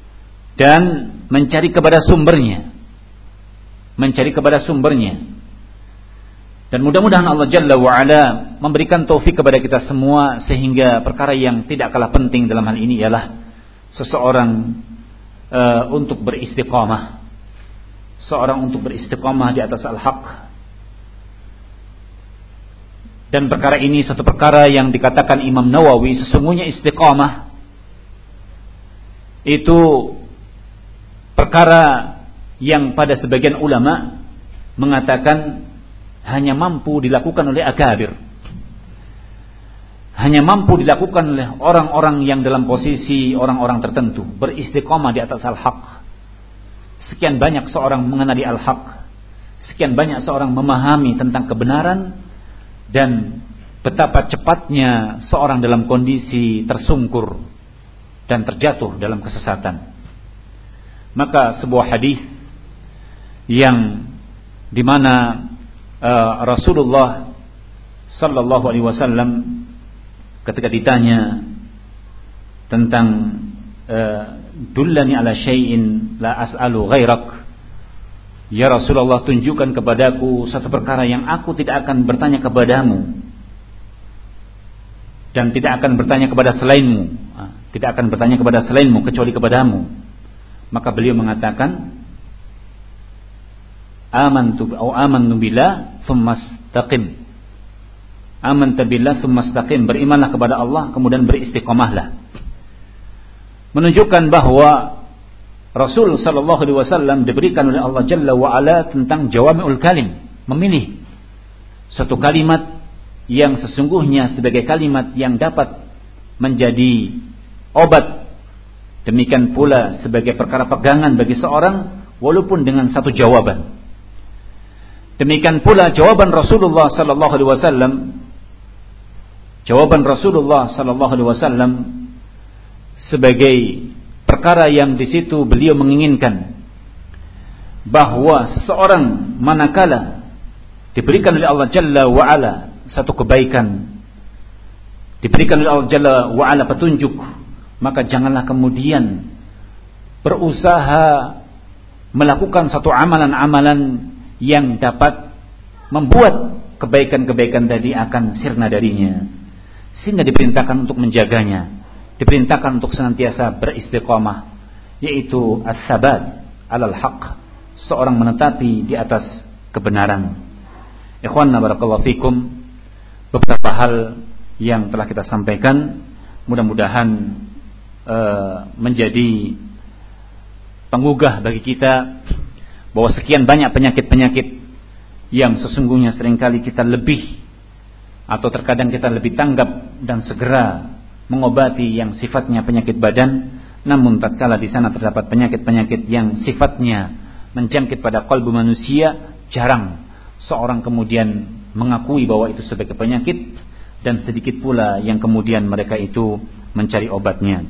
dan mencari kepada sumbernya, mencari kepada sumbernya. Dan mudah-mudahan Allah Jalla wa Ala memberikan taufik kepada kita semua, sehingga perkara yang tidak kalah penting dalam hal ini ialah seseorang uh, untuk beristiqamah, seorang untuk beristiqamah di atas al-haq. Dan perkara ini satu perkara yang dikatakan Imam Nawawi, sesungguhnya istiqamah itu perkara yang pada sebagian ulama mengatakan hanya mampu dilakukan oleh akabir, hanya mampu dilakukan oleh orang-orang yang dalam posisi orang-orang tertentu, beristiqamah di atas al-haq. Sekian banyak seorang mengenali al-haq, sekian banyak seorang memahami tentang kebenaran, dan betapa cepatnya seorang dalam kondisi tersungkur dan terjatuh dalam kesesatan. Maka sebuah hadis yang dimana uh, Rasulullah Sallallahu Alaihi Wasallam ketika ditanya tentang uh, dullani ala syai'in la as'alu ghairak, ya Rasulullah, tunjukkan kepadaku satu perkara yang aku tidak akan bertanya kepadamu dan tidak akan bertanya kepada selainmu, tidak akan bertanya kepada selainmu kecuali kepadamu. Maka beliau mengatakan, amantu au amantu billah tsumastaqim. Amanta billah tsumastaqim, berimanlah kepada Allah kemudian beristiqamahlah. Menunjukkan bahwa Rasul sallallahu alaihi wasallam diberikan oleh Allah Jalla wa Ala tentang jawami'ul kalim, memilih satu kalimat yang sesungguhnya sebagai kalimat yang dapat menjadi obat, demikian pula sebagai perkara pegangan bagi seorang walaupun dengan satu jawaban. Demikian pula jawaban Rasulullah sallallahu alaihi wasallam, jawaban Rasulullah sallallahu alaihi wasallam sebagai perkara yang di situ beliau menginginkan bahwa seseorang manakala diberikan oleh Allah Jalla wa Ala satu kebaikan, diberikan oleh Allah Jalla wa Ala petunjuk, maka janganlah kemudian berusaha melakukan satu amalan-amalan yang dapat membuat kebaikan-kebaikan tadi akan sirna darinya, sehingga diperintahkan untuk menjaganya, diperintahkan untuk senantiasa beristiqamah, yaitu as-sabat alal haq, seorang menetapi di atas kebenaran. Ikhwanna barakallahu fikum, beberapa hal yang telah kita sampaikan mudah-mudahan uh, menjadi penggugah bagi kita bahwa sekian banyak penyakit-penyakit yang sesungguhnya seringkali kita lebih atau terkadang kita lebih tanggap dan segera mengobati yang sifatnya penyakit badan, namun tatkala di sana terdapat penyakit-penyakit yang sifatnya menjangkit pada kalbu manusia, jarang seorang kemudian mengakui bahwa itu sebagai penyakit, dan sedikit pula yang kemudian mereka itu mencari obatnya.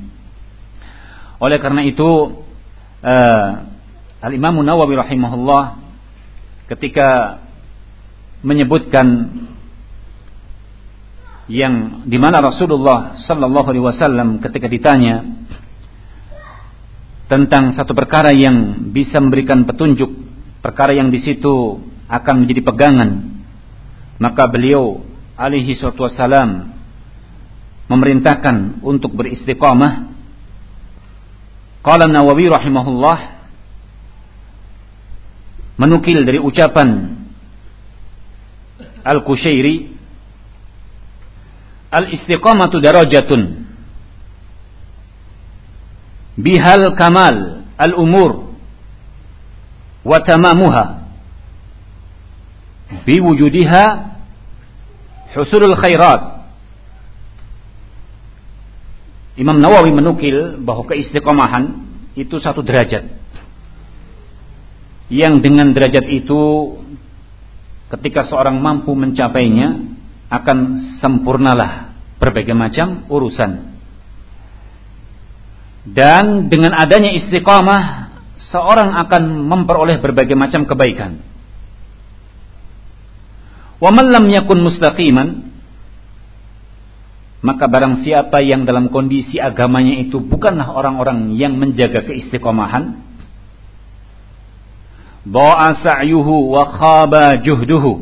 Oleh karena itu uh, Al-Imam Nawawi rahimahullah ketika menyebutkan yang dimana Rasulullah Sallallahu Alaihi Wasallam ketika ditanya tentang satu perkara yang bisa memberikan petunjuk, perkara yang di situ akan menjadi pegangan, maka beliau alaihi salatu wassalam memerintahkan untuk beristiqamah. Qala Nawawi rahimahullah menukil dari ucapan Al-Qushairi, al-istiqamatu darajatun bihal kamal al-umur wa tamamuha biwujudiha husulul khairat. Imam Nawawi menukil bahwa keistiqomahan itu satu derajat, yang dengan derajat itu ketika seorang mampu mencapainya akan sempurnalah berbagai macam urusan. Dan dengan adanya istiqamah seorang akan memperoleh berbagai macam kebaikan. Wa man lam yakun mustaqiman, maka barang siapa yang dalam kondisi agamanya itu bukanlah orang-orang yang menjaga keistiqomahan, dha'a sa'yuhu wa khaba juhduhu,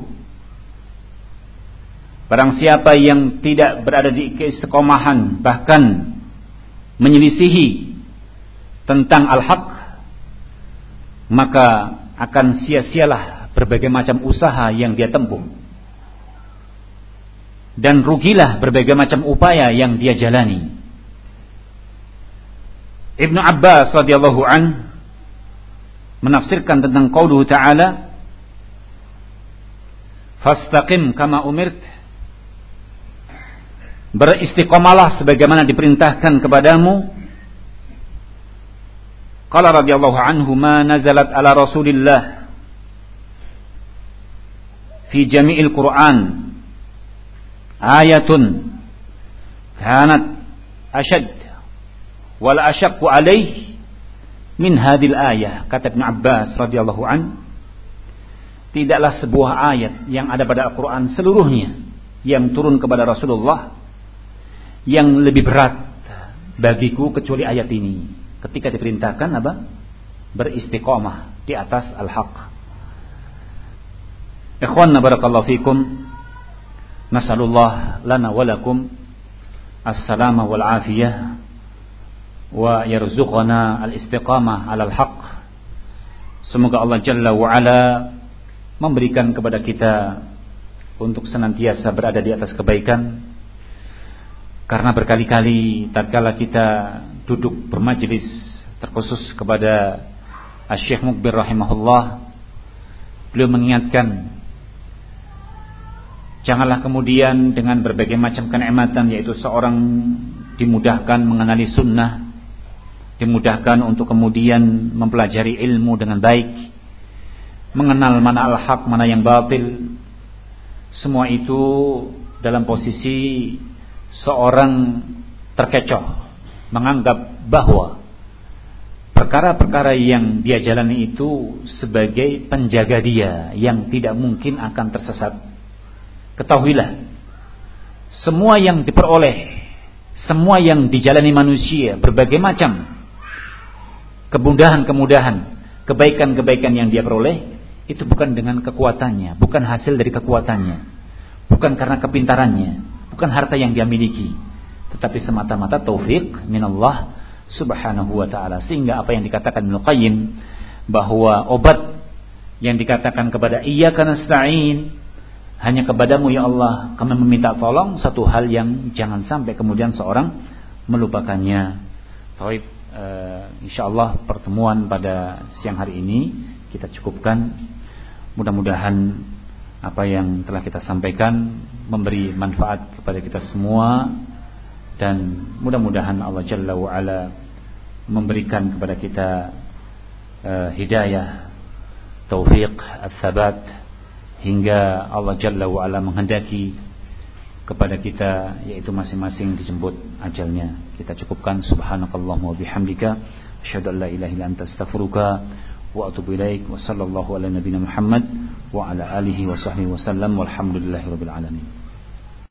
barang siapa yang tidak berada di keistiqomahan, bahkan menyelisihi tentang al-haq, maka akan sia-sialah berbagai macam usaha yang dia tempuh, dan rugilah berbagai macam upaya yang dia jalani. Ibnu Abbas radhiyallahu an menafsirkan tentang qauluhu ta'ala, fastaqim kama umirt, beristiqomalah sebagaimana diperintahkan kepadamu. Qala radhiyallahu anhu, ma nazalat ala Rasulillah fi jami'il Qur'an ayatun kanat ashad wal ashaqqu alaih min hadhil ayah. Kata Ibnu Abbas radhiyallahu an, tidaklah sebuah ayat yang ada pada Al-Qur'an seluruhnya yang turun kepada Rasulullah yang lebih berat bagiku kecuali ayat ini, ketika diperintahkan apa? Beristiqamah di atas al-haq. Ikhwanna barakallahu fikum, nasallallahu lana wa lakum as-salama wal afiyah wa yarzuqana al-istiqamah 'alal haq. Semoga Allah Jalla wa Ala memberikan kepada kita untuk senantiasa berada di atas kebaikan. Karena berkali-kali tatkala kita duduk bermajlis terkhusus kepada Asy-Syaikh Mukbir rahimahullah, beliau mengingatkan, janganlah kemudian dengan berbagai macam kenikmatan, yaitu seorang dimudahkan mengenali sunnah, dimudahkan untuk kemudian mempelajari ilmu dengan baik, mengenal mana al-haq, mana yang batil, semua itu dalam posisi seorang terkecoh, menganggap bahwa perkara-perkara yang dia jalani itu sebagai penjaga dia yang tidak mungkin akan tersesat. Ketahuilah, semua yang diperoleh, semua yang dijalani manusia, berbagai macam kemudahan-kemudahan, kebaikan-kebaikan yang dia peroleh, itu bukan dengan kekuatannya, bukan hasil dari kekuatannya, bukan karena kepintarannya, bukan harta yang dia miliki, tetapi semata-mata taufik minallah subhanahu wa ta'ala. Sehingga apa yang dikatakan Ibnu Qayyim, bahwa obat yang dikatakan kepada iyyaka nasta'in, hanya kepadamu ya Allah kami meminta tolong, satu hal yang jangan sampai kemudian seorang melupakannya. Baik, uh, insyaallah pertemuan pada siang hari ini kita cukupkan. Mudah-mudahan apa yang telah kita sampaikan memberi manfaat kepada kita semua, dan mudah-mudahan Allah Jalla wa Ala memberikan kepada kita uh, hidayah, taufik, ats-tsabat, hingga Allah Jalla wa Ala menghendaki kepada kita, yaitu masing-masing dijemput ajalnya. Kita cukupkan. Subhanakallahumma wa bihamdika asyhadu an la ilaha illa anta astaghfiruka wa atubu ilaik. Wa sallallahu ala nabiyyina Muhammad wa ala alihi wa sahbihi wasallam walhamdulillahirabbil alamin.